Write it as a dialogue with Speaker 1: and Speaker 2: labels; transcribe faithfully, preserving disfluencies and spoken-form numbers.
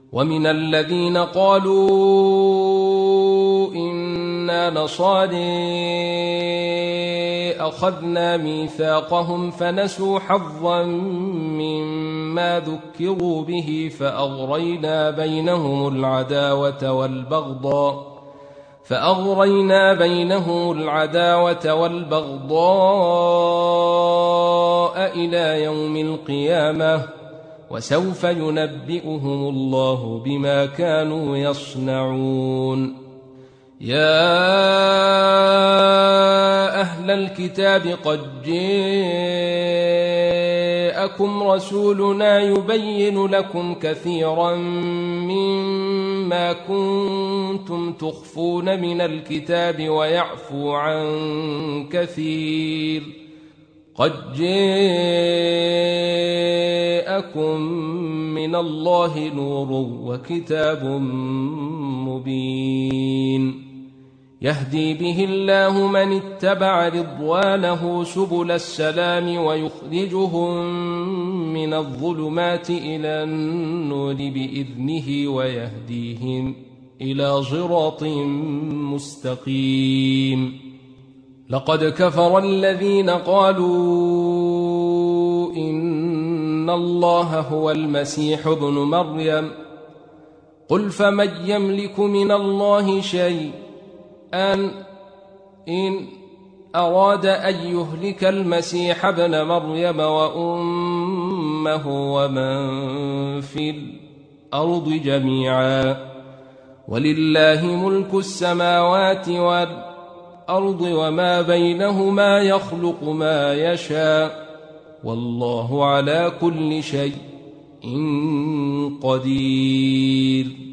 Speaker 1: ومن الذين قالوا إنا نصارى أخذنا ميثاقهم فنسوا حظا مما ذكروا به فأغرينا بينهم العداوة والبغضاء فأغرينا بينهم العداوة والبغضاء إلى يوم القيامة وسوف ينبئهم الله بما كانوا يصنعون. يا أهل الكتاب قد جاءكم رسولنا يبين لكم كثيرا مما كنتم تخفون من الكتاب ويعفو عن كثير. قد جاءكم من الله نور وكتاب مبين يهدي به الله من اتبع رضوانه سبل السلام ويخرجهم من الظلمات إلى النور بإذنه ويهديهم إلى صراط مستقيم. لقد كفر الذين قالوا إن الله هو المسيح ابن مريم قل فمن يملك من الله شيئا أن إن أراد أن يهلك المسيح ابن مريم وأمه ومن في الأرض جميعا ولله ملك السماوات والأرض وما بينهما يخلق ما يشاء والله على كل شيء قدير.